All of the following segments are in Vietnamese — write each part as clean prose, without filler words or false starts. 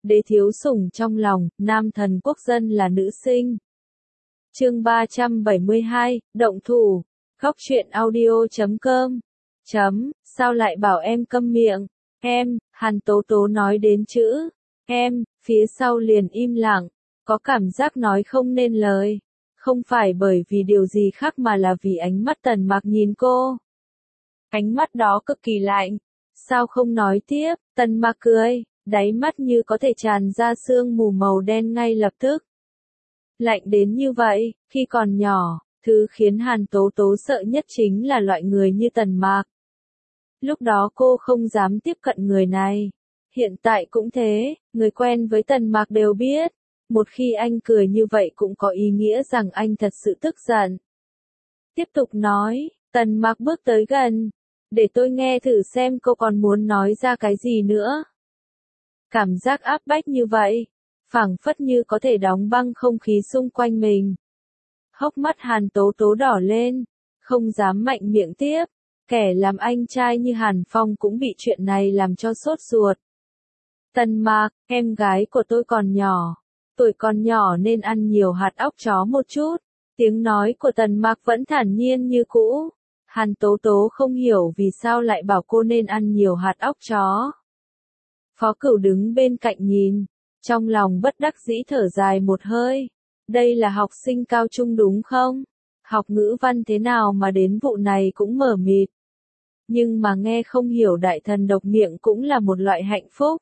đế thiếu sủng trong lòng, nam thần quốc dân là nữ sinh. Chương 372, động thủ. Góc truyện audio.com. Sao lại bảo em câm miệng? Em, Hàn Tố Tố nói đến chữ em, phía sau liền im lặng, có cảm giác nói không nên lời. Không phải bởi vì điều gì khác mà là vì ánh mắt Tần Mạc nhìn cô. Ánh mắt đó cực kỳ lạnh. Sao không nói tiếp? Tần Mạc cười, đáy mắt như có thể tràn ra sương mù màu đen ngay lập tức. Lạnh đến như vậy, khi còn nhỏ, thứ khiến Hàn Tố Tố sợ nhất chính là loại người như Tần Mạc. Lúc đó cô không dám tiếp cận người này. Hiện tại cũng thế, người quen với Tần Mạc đều biết. Một khi anh cười như vậy cũng có ý nghĩa rằng anh thật sự tức giận. Tiếp tục nói, Tần Mạc bước tới gần. Để tôi nghe thử xem cô còn muốn nói ra cái gì nữa. Cảm giác áp bách như vậy, phảng phất như có thể đóng băng không khí xung quanh mình. Hốc mắt Hàn Tố Tố đỏ lên, không dám mạnh miệng tiếp. Kẻ làm anh trai như Hàn Phong cũng bị chuyện này làm cho sốt ruột. Tần Mạc, em gái của tôi còn nhỏ. Tuổi còn nhỏ nên ăn nhiều hạt óc chó một chút. Tiếng nói của Tần Mạc vẫn thản nhiên như cũ. Hàn Tố Tố không hiểu vì sao lại bảo cô nên ăn nhiều hạt óc chó. Phó Cửu đứng bên cạnh nhìn, trong lòng bất đắc dĩ thở dài một hơi. Đây là học sinh cao trung đúng không? Học ngữ văn thế nào mà đến vụ này cũng mờ mịt. Nhưng mà nghe không hiểu đại thần độc miệng cũng là một loại hạnh phúc.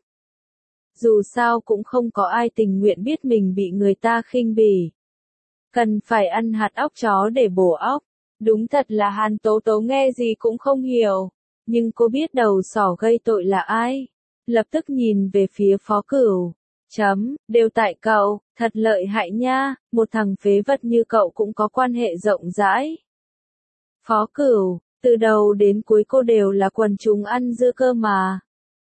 Dù sao cũng không có ai tình nguyện biết mình bị người ta khinh bỉ. Cần phải ăn hạt óc chó để bổ óc. Đúng thật là Hàn Tố Tố nghe gì cũng không hiểu. Nhưng cô biết đầu sỏ gây tội là ai. Lập tức nhìn về phía Phó Cửu. Đều tại cậu, thật lợi hại nha, một thằng phế vật như cậu cũng có quan hệ rộng rãi. Phó Cửu, từ đầu đến cuối cô đều là quần chúng ăn dưa cơ mà.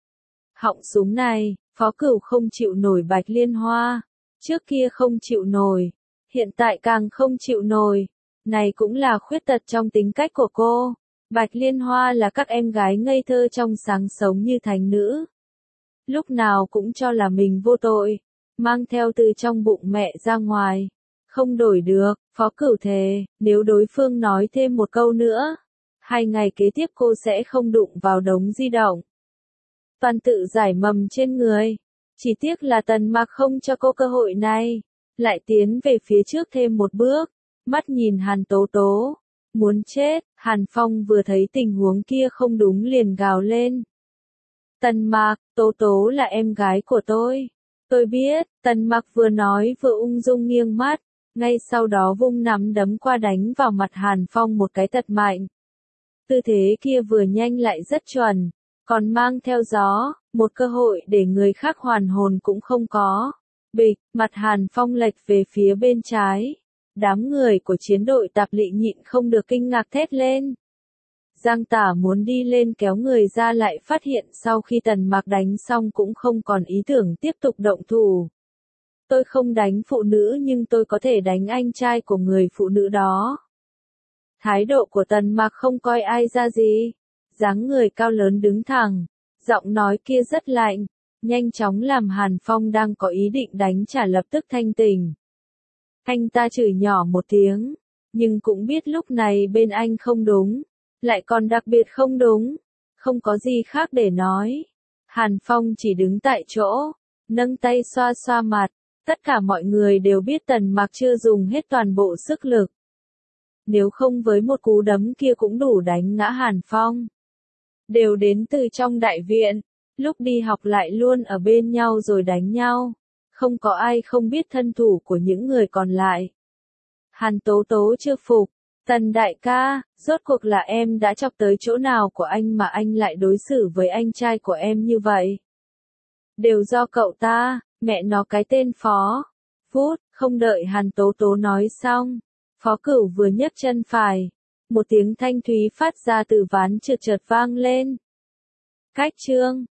Họng súng này, Phó Cửu không chịu nổi Bạch Liên Hoa. Trước kia không chịu nổi, hiện tại càng không chịu nổi. Này cũng là khuyết tật trong tính cách của cô. Bạch Liên Hoa là các em gái ngây thơ trong sáng sống như thánh nữ. Lúc nào cũng cho là mình vô tội, mang theo từ trong bụng mẹ ra ngoài. Không đổi được, Phó Cửu thề, nếu đối phương nói thêm một câu nữa, 2 ngày kế tiếp cô sẽ không đụng vào đống di động. Toàn tự giải mầm trên người. Chỉ tiếc là Tần Mạc không cho cô cơ hội này. Lại tiến về phía trước thêm một bước. Mắt nhìn Hàn Tố Tố. Muốn chết, Hàn Phong vừa thấy tình huống kia không đúng liền gào lên. Tần Mạc, Tố Tố là em gái của tôi. Tôi biết, Tần Mạc vừa nói vừa ung dung nghiêng mắt. Ngay sau đó vung nắm đấm qua đánh vào mặt Hàn Phong một cái thật mạnh. Tư thế kia vừa nhanh lại rất chuẩn. Còn mang theo gió, một cơ hội để người khác hoàn hồn cũng không có. Bịch, mặt Hàn Phong lệch về phía bên trái. Đám người của chiến đội Tạp Lị nhịn không được kinh ngạc thét lên. Giang Tả muốn đi lên kéo người ra lại phát hiện sau khi Tần Mạc đánh xong cũng không còn ý tưởng tiếp tục động thủ. Tôi không đánh phụ nữ nhưng tôi có thể đánh anh trai của người phụ nữ đó. Thái độ của Tần Mạc không coi ai ra gì. Dáng người cao lớn đứng thẳng, giọng nói kia rất lạnh, nhanh chóng làm Hàn Phong đang có ý định đánh trả lập tức thanh tỉnh. Anh ta chửi nhỏ một tiếng, nhưng cũng biết lúc này bên anh không đúng, lại còn đặc biệt không đúng, không có gì khác để nói. Hàn Phong chỉ đứng tại chỗ, nâng tay xoa xoa mặt, tất cả mọi người đều biết Tần Mạc chưa dùng hết toàn bộ sức lực. Nếu không với một cú đấm kia cũng đủ đánh ngã Hàn Phong. Đều đến từ trong đại viện, lúc đi học lại luôn ở bên nhau rồi đánh nhau. Không có ai không biết thân thủ của những người còn lại. Hàn Tố Tố chưa phục. Tần đại ca, rốt cuộc là em đã chọc tới chỗ nào của anh mà anh lại đối xử với anh trai của em như vậy? Đều do cậu ta, mẹ nó cái tên Phó. Phút, không đợi Hàn Tố Tố nói xong. Phó Cửu vừa nhấc chân phải. Một tiếng thanh thúy phát ra từ ván trượt chợt vang lên. Cách chương